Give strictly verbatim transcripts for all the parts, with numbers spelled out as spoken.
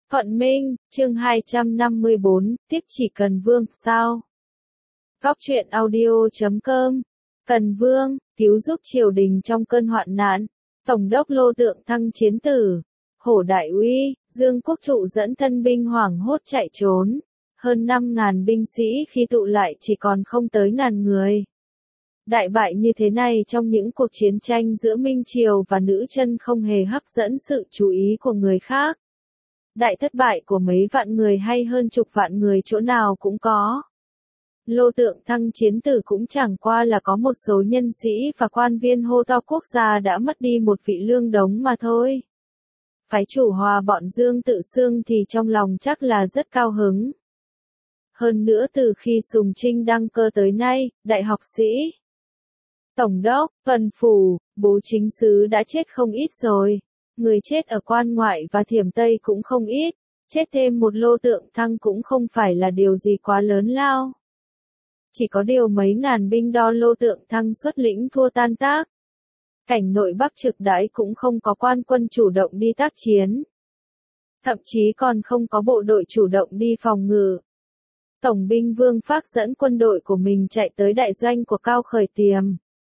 Thuận Minh, chương hai trăm năm mươi bốn, tiếp chỉ Cần Vương, sao? Góc truyện audio chấm com. Cần Vương, cứu giúp triều đình trong cơn hoạn nạn. Tổng đốc Lô Tượng Thăng chiến tử. Hổ Đại Uy, Dương Quốc Trụ dẫn thân binh hoảng hốt chạy trốn. Hơn năm ngàn binh sĩ khi tụ lại chỉ còn không tới ngàn người. Đại bại như thế này trong những cuộc chiến tranh giữa Minh Triều và nữ chân không hề hấp dẫn sự chú ý của người khác. Đại thất bại của mấy vạn người hay hơn chục vạn người chỗ nào cũng có. Lô Tượng Thăng chiến tử cũng chẳng qua là có một số nhân sĩ và quan viên hô to quốc gia đã mất đi một vị lương đống mà thôi. Phái chủ Hòa bọn Dương Tự Xương thì trong lòng chắc là rất cao hứng. Hơn nữa từ khi Sùng Trinh đăng cơ tới nay, đại học sĩ, tổng đốc, tuần phủ, bố chính sứ đã chết không ít rồi. Người chết ở quan ngoại và Thiểm Tây cũng không ít, chết thêm một Lô Tượng Thăng cũng không phải là điều gì quá lớn lao. Chỉ có điều mấy ngàn binh đo Lô Tượng Thăng xuất lĩnh thua tan tác. Cảnh nội Bắc Trực Đãi cũng không có quan quân chủ động đi tác chiến. Thậm chí còn không có bộ đội chủ động đi phòng ngự. Tổng binh Vương Phác dẫn quân đội của mình chạy tới đại doanh của Cao Khởi Tiềm.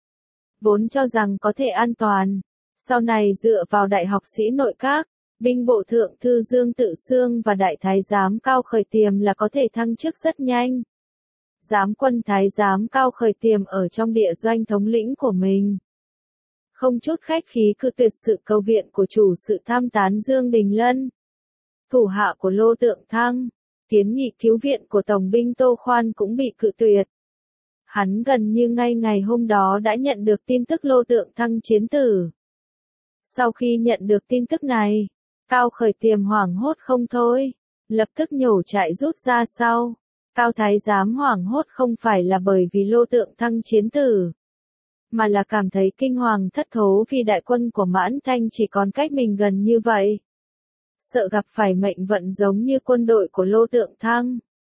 Vốn cho rằng có thể an toàn. Sau này dựa vào đại học sĩ nội các, binh bộ thượng thư Dương Tự Xương và đại thái giám Cao Khởi Tiềm là có thể thăng chức rất nhanh. Giám quân thái giám Cao Khởi Tiềm ở trong địa doanh thống lĩnh của mình. Không chút khách khí cự tuyệt sự cầu viện của chủ sự tham tán Dương Đình Lân. Thủ hạ của Lô Tượng Thăng, kiến nghị cứu viện của Tổng binh Tô Khoan cũng bị cự tuyệt. Hắn gần như ngay ngày hôm đó đã nhận được tin tức Lô Tượng Thăng chiến tử. Sau khi nhận được tin tức này, Cao Khởi Tiềm hoảng hốt không thôi, lập tức nhổ trại rút ra sau. Cao Thái giám hoảng hốt không phải là bởi vì Lô Tượng Thăng chiến tử, mà là cảm thấy kinh hoàng thất thố vì đại quân của Mãn Thanh chỉ còn cách mình gần như vậy. Sợ gặp phải mệnh vận giống như quân đội của Lô Tượng Thăng.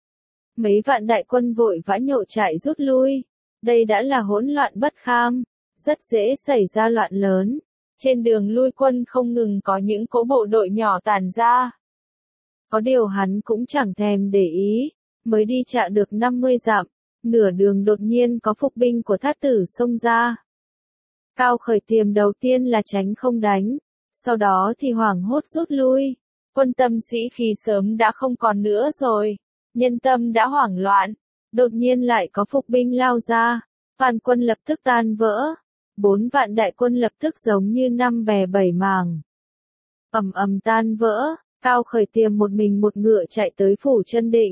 Mấy vạn đại quân vội vã nhổ trại rút lui, đây đã là hỗn loạn bất kham, rất dễ xảy ra loạn lớn. Trên đường lui quân không ngừng có những cỗ bộ đội nhỏ tản ra. Có điều hắn cũng chẳng thèm để ý, mới đi chạ được năm mươi dặm, nửa đường đột nhiên có phục binh của Thát Tử xông ra. Cao Khởi Tiềm đầu tiên là tránh không đánh, sau đó thì hoảng hốt rút lui. Quân tâm sĩ khí sớm đã không còn nữa rồi, nhân tâm đã hoảng loạn, đột nhiên lại có phục binh lao ra, toàn quân lập tức tan vỡ. Bốn vạn đại quân lập tức giống như năm bè bảy mảng. Ầm ầm tan vỡ, Cao Khởi Tiềm một mình một ngựa chạy tới phủ Chân Định.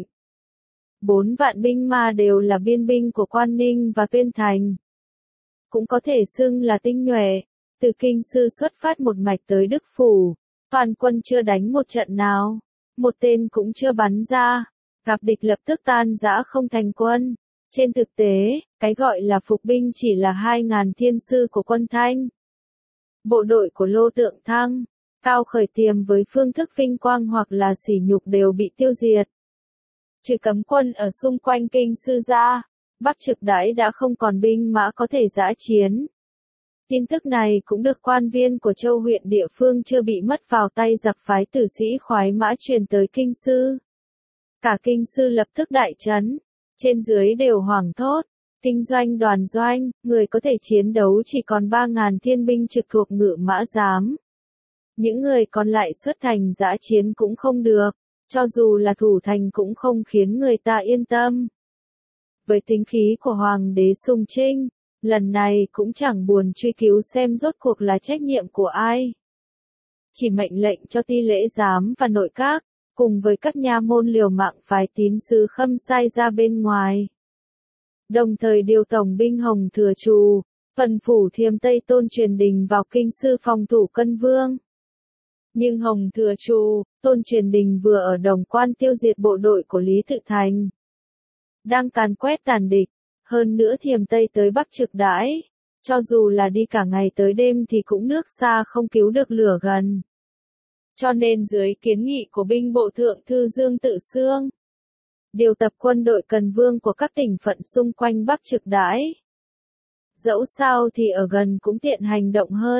Bốn vạn binh mà đều là biên binh của Quan Ninh và Tuyên Thành. Cũng có thể xưng là tinh nhuệ, từ kinh sư xuất phát một mạch tới Đức Phủ. Toàn quân chưa đánh một trận nào, một tên cũng chưa bắn ra, gặp địch lập tức tan rã không thành quân. Trên thực tế, cái gọi là phục binh chỉ là hai ngàn thiên sư của quân Thanh. Bộ đội của Lô Tượng Thăng, Cao Khởi Tiềm với phương thức vinh quang hoặc là sỉ nhục đều bị tiêu diệt. Trừ cấm quân ở xung quanh kinh sư ra, Bắc Trực Đãi đã không còn binh mã có thể dã chiến. Tin tức này cũng được quan viên của châu huyện địa phương chưa bị mất vào tay giặc phái tử sĩ khoái mã truyền tới kinh sư. Cả kinh sư lập tức đại chấn. Trên dưới đều hoảng thốt, kinh doanh đoàn doanh, người có thể chiến đấu chỉ còn ba ngàn thiên binh trực thuộc Ngự Mã Giám. Những người còn lại xuất thành dã chiến cũng không được, cho dù là thủ thành cũng không khiến người ta yên tâm. Với tính khí của Hoàng đế Sùng Trinh, lần này cũng chẳng buồn truy cứu xem rốt cuộc là trách nhiệm của ai. Chỉ mệnh lệnh cho Ti Lễ Giám và nội các, cùng với các nha môn liều mạng phái tín sứ Khâm Sai ra bên ngoài. Đồng thời điều tổng binh Hồng Thừa Trù, phần phủ Thiểm Tây Tôn Truyền Đình vào kinh sư phòng thủ Cân Vương. Nhưng Hồng Thừa Trù, Tôn Truyền Đình vừa ở Đồng Quan tiêu diệt bộ đội của Lý Tự Thành, đang càn quét tàn địch, hơn nữa Thiểm Tây tới Bắc Trực Đãi, cho dù là đi cả ngày tới đêm thì cũng nước xa không cứu được lửa gần. Cho nên dưới kiến nghị của binh bộ thượng thư Dương Tự Xương, điều tập quân đội Cần Vương của các tỉnh phận xung quanh Bắc Trực Đãi. Dẫu sao thì ở gần cũng tiện hành động hơn,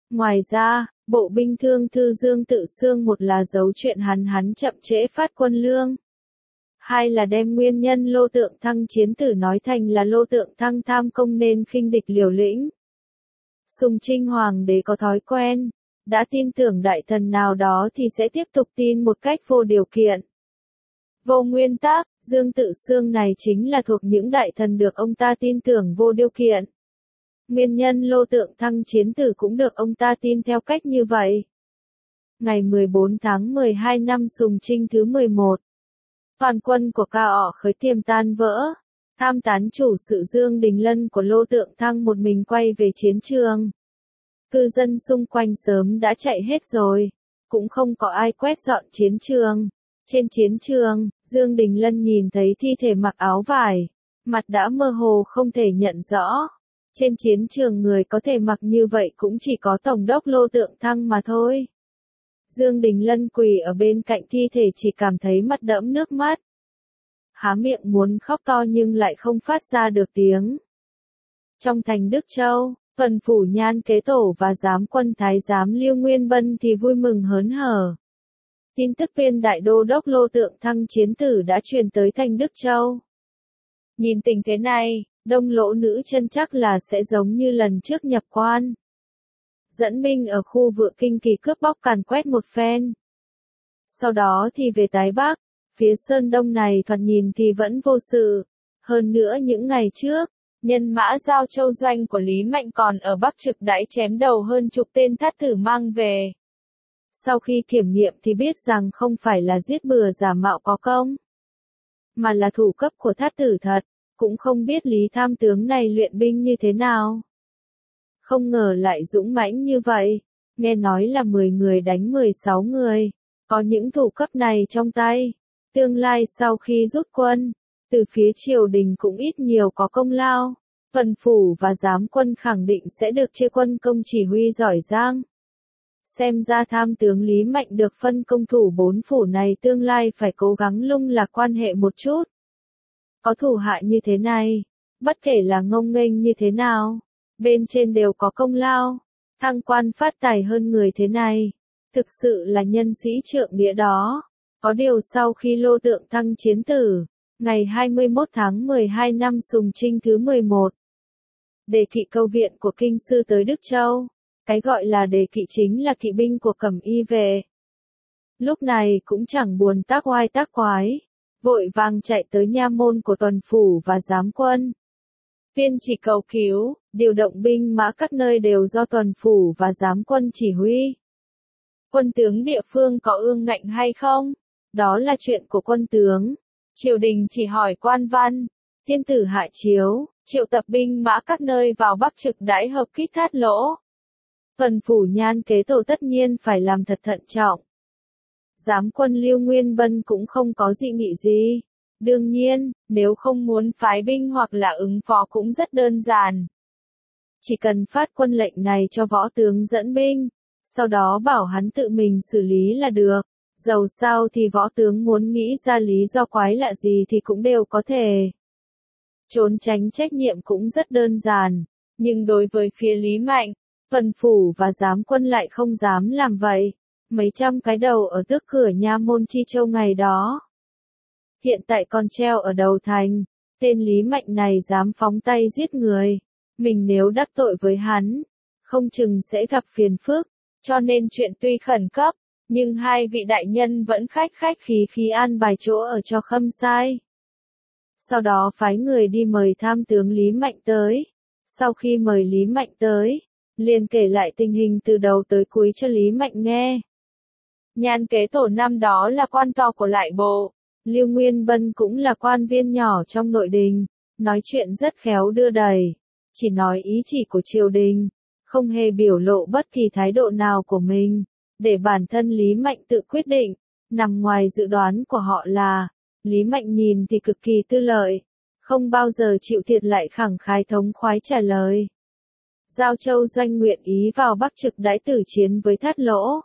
Ngoài ra, bộ binh thương thư Dương Tự Xương một là giấu chuyện hắn hắn chậm trễ phát quân lương. Hai là đem nguyên nhân Lô Tượng Thăng chiến tử nói thành là Lô Tượng Thăng tham công nên khinh địch liều lĩnh. Sùng Trinh Hoàng đế có thói quen, đã tin tưởng đại thần nào đó thì sẽ tiếp tục tin một cách vô điều kiện. Vô nguyên tắc, Dương Tự Xương này chính là thuộc những đại thần được ông ta tin tưởng vô điều kiện. Nguyên nhân Lô Tượng Thăng chiến tử cũng được ông ta tin theo cách như vậy. Ngày mười bốn tháng mười hai năm Sùng Trinh thứ mười một, toàn quân của Ca Ọ Khởi Tiềm tan vỡ. Tham tán chủ sự Dương Đình Lân của Lô Tượng Thăng một mình quay về chiến trường. Cư dân xung quanh sớm đã chạy hết rồi, cũng không có ai quét dọn chiến trường. Trên chiến trường, Dương Đình Lân nhìn thấy thi thể mặc áo vải, mặt đã mơ hồ không thể nhận rõ. Trên chiến trường người có thể mặc như vậy cũng chỉ có Tổng đốc Lô Tượng Thăng mà thôi. Dương Đình Lân quỳ ở bên cạnh thi thể chỉ cảm thấy mặt đẫm nước mắt. Há miệng muốn khóc to nhưng lại không phát ra được tiếng. Trong thành Đức Châu, Tuần phủ Nhan Kế Tổ và giám quân Thái giám Lưu Nguyên Bân thì vui mừng hớn hở. Tin tức viên đại đô đốc Lô Tượng Thăng chiến tử đã truyền tới thành Đức Châu. Nhìn tình thế này, Đông Lỗ Nữ chân chắc là sẽ giống như lần trước nhập quan. Dẫn binh ở khu Vựa Kinh Kỳ cướp bóc càn quét một phen. Sau đó thì về Tái Bắc, phía Sơn Đông này thoạt nhìn thì vẫn vô sự. Hơn nữa những ngày trước, nhân mã Giao Châu doanh của Lý Mạnh còn ở Bắc Trực đãi chém đầu hơn chục tên thát tử mang về. Sau khi kiểm nghiệm thì biết rằng không phải là giết bừa giả mạo có công, mà là thủ cấp của thát tử thật, cũng không biết Lý tham tướng này luyện binh như thế nào. Không ngờ lại dũng mãnh như vậy, nghe nói là mười người đánh mười sáu người, có những thủ cấp này trong tay. Tương lai sau khi rút quân, từ phía triều đình cũng ít nhiều có công lao, Tuần phủ và giám quân khẳng định sẽ được chia quân công chỉ huy giỏi giang. Xem ra tham tướng Lý Mạnh được phân công thủ bốn phủ này tương lai phải cố gắng lung lạc quan hệ một chút. Có thủ hạ như thế này, bất kể là ngông nghênh như thế nào, bên trên đều có công lao, thăng quan phát tài hơn người thế này, thực sự là nhân sĩ trượng nghĩa đó. Có điều sau khi Lô Tượng Thăng chiến tử, ngày hai mươi mốt tháng mười hai năm Sùng Trinh thứ mười một, đề kỵ câu viện của kinh sư tới Đức Châu, cái gọi là đề kỵ chính là kỵ binh của Cẩm Y về. Lúc này cũng chẳng buồn tác oai tác quái, vội vàng chạy tới nha môn của Tuần phủ và giám quân. Viên chỉ cầu cứu, điều động binh mã các nơi đều do Tuần phủ và giám quân chỉ huy. Quân tướng địa phương có ương ngạnh hay không? Đó là chuyện của quân tướng. Triều đình chỉ hỏi quan văn. Thiên tử hạ chiếu, triệu tập binh mã các nơi vào Bắc Trực đãi hợp kích Thát Lỗ. Tuần phủ Nhan Kế Tổ tất nhiên phải làm thật thận trọng. Giám quân Lưu Nguyên Bân cũng không có dị nghị gì. Đương nhiên, nếu không muốn phái binh hoặc là ứng phó cũng rất đơn giản. Chỉ cần phát quân lệnh này cho võ tướng dẫn binh, sau đó bảo hắn tự mình xử lý là được. Dầu sao thì võ tướng muốn nghĩ ra lý do quái lạ gì thì cũng đều có thể. Trốn tránh trách nhiệm cũng rất đơn giản, nhưng đối với phía Lý Mạnh, Tuần phủ và giám quân lại không dám làm vậy. Mấy trăm cái đầu ở tước cửa nha môn Chi Châu ngày đó. Hiện tại còn treo ở đầu thành, tên Lý Mạnh này dám phóng tay giết người. Mình nếu đắc tội với hắn, không chừng sẽ gặp phiền phức, cho nên chuyện tuy khẩn cấp, nhưng hai vị đại nhân vẫn khách khách khí khí an bài chỗ ở cho khâm sai. Sau đó phái người đi mời tham tướng Lý Mạnh tới. Sau khi mời Lý Mạnh tới, liền kể lại tình hình từ đầu tới cuối cho Lý Mạnh nghe. Nhan Kế Tổ năm đó là quan to của lại bộ, Lưu Nguyên Bân cũng là quan viên nhỏ trong nội đình, nói chuyện rất khéo đưa đẩy, chỉ nói ý chỉ của triều đình, không hề biểu lộ bất kỳ thái độ nào của mình, để bản thân Lý Mạnh tự quyết định. Nằm ngoài dự đoán của họ là, Lý Mạnh nhìn thì cực kỳ tư lợi, không bao giờ chịu thiệt lại khẳng khái thống khoái trả lời. Giao Châu doanh nguyện ý vào Bắc Trực đãi tử chiến với Thát Lỗ.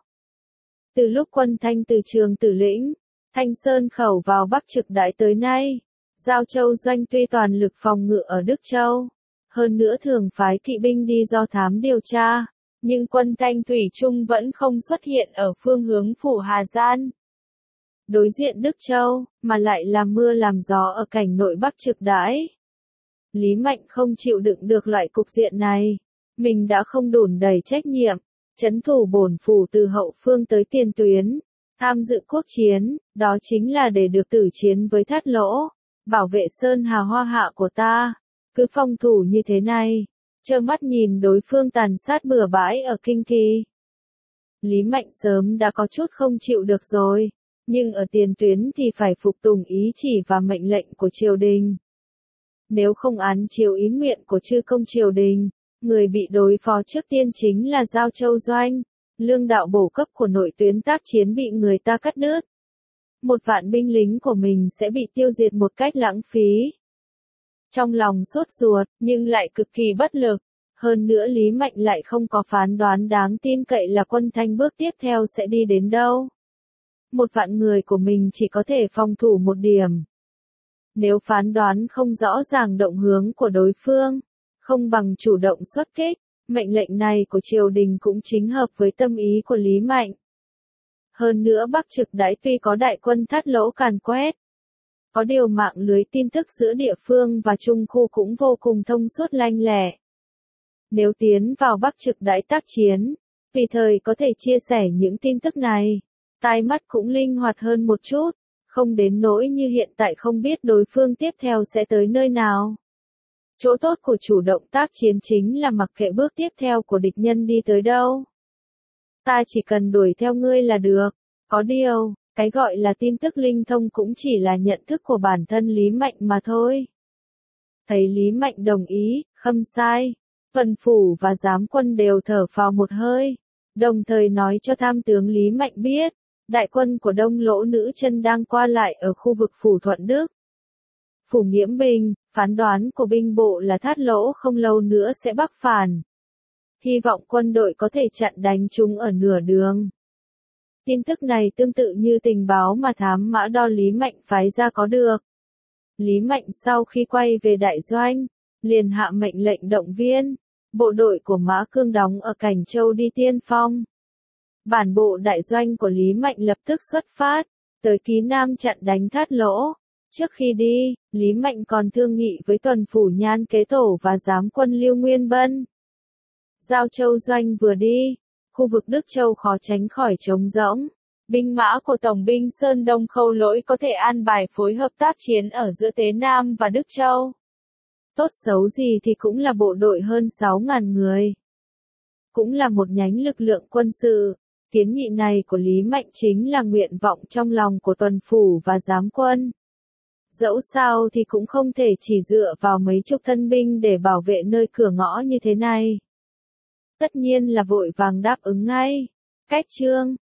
Từ lúc quân Thanh từ Trường Tử Lĩnh, Thanh Sơn khẩu vào Bắc Trực đãi tới nay, Giao Châu doanh tuy toàn lực phòng ngự ở Đức Châu, hơn nữa thường phái kỵ binh đi do thám điều tra, nhưng quân Thanh thủy chung vẫn không xuất hiện ở phương hướng phủ Hà Gian. Đối diện Đức Châu, mà lại làm mưa làm gió ở cảnh nội Bắc trực đãi. Lý Mạnh không chịu đựng được loại cục diện này. Mình đã không đùn đầy trách nhiệm, trấn thủ bổn phủ từ hậu phương tới tiền tuyến, tham dự quốc chiến, đó chính là để được tử chiến với Thát Lỗ, bảo vệ sơn hà hoa hạ của ta. Cứ phòng thủ như thế này, trơ mắt nhìn đối phương tàn sát bừa bãi ở Kinh Kỳ. Lý Mạnh sớm đã có chút không chịu được rồi, nhưng ở tiền tuyến thì phải phục tùng ý chỉ và mệnh lệnh của triều đình. Nếu không án chiếu ý nguyện của chư công triều đình, người bị đối phó trước tiên chính là Giao Châu Doanh, lương đạo bổ cấp của nội tuyến tác chiến bị người ta cắt đứt. Một vạn binh lính của mình sẽ bị tiêu diệt một cách lãng phí. Trong lòng sốt ruột, nhưng lại cực kỳ bất lực. Hơn nữa Lý Mạnh lại không có phán đoán đáng tin cậy là quân Thanh bước tiếp theo sẽ đi đến đâu. Một vạn người của mình chỉ có thể phòng thủ một điểm. Nếu phán đoán không rõ ràng động hướng của đối phương, không bằng chủ động xuất kích, mệnh lệnh này của triều đình cũng chính hợp với tâm ý của Lý Mạnh. Hơn nữa Bắc trực đãi tuy có đại quân Thát Lỗ càn quét, có điều mạng lưới tin tức giữa địa phương và trung khu cũng vô cùng thông suốt lanh lẹ. Nếu tiến vào Bắc trực đãi tác chiến, tùy thời có thể chia sẻ những tin tức này, tai mắt cũng linh hoạt hơn một chút, không đến nỗi như hiện tại không biết đối phương tiếp theo sẽ tới nơi nào. Chỗ tốt của chủ động tác chiến chính là mặc kệ bước tiếp theo của địch nhân đi tới đâu. Ta chỉ cần đuổi theo ngươi là được. Có điều, cái gọi là tin tức linh thông cũng chỉ là nhận thức của bản thân Lý Mạnh mà thôi. Thấy Lý Mạnh đồng ý, khâm sai, tuần phủ và giám quân đều thở phào một hơi, đồng thời nói cho tham tướng Lý Mạnh biết, đại quân của Đông Lỗ Nữ Chân đang qua lại ở khu vực phủ Thuận Đức. Phủ Nghiễm Bình, phán đoán của binh bộ là Thát Lỗ không lâu nữa sẽ bắc phản. Hy vọng quân đội có thể chặn đánh chúng ở nửa đường. Tin tức này tương tự như tình báo mà thám mã đo Lý Mạnh phái ra có được. Lý Mạnh sau khi quay về đại doanh, liền hạ mệnh lệnh động viên, bộ đội của Mã Cương đóng ở Cảnh Châu đi tiên phong. Bản bộ đại doanh của Lý Mạnh lập tức xuất phát, tới Ký Nam chặn đánh Thát Lỗ. Trước khi đi, Lý Mạnh còn thương nghị với tuần phủ Nhan Kế Tổ và giám quân Lưu Nguyên Bân. Giao Châu Doanh vừa đi, khu vực Đức Châu khó tránh khỏi trống rỗng. Binh mã của Tổng binh Sơn Đông Khâu Lỗi có thể an bài phối hợp tác chiến ở giữa Tế Nam và Đức Châu. Tốt xấu gì thì cũng là bộ đội hơn sáu nghìn người. Cũng là một nhánh lực lượng quân sự. Kiến nghị này của Lý Mạnh chính là nguyện vọng trong lòng của tuần phủ và giám quân. Dẫu sao thì cũng không thể chỉ dựa vào mấy chục thân binh để bảo vệ nơi cửa ngõ như thế này. Tất nhiên là vội vàng đáp ứng ngay. Cách chương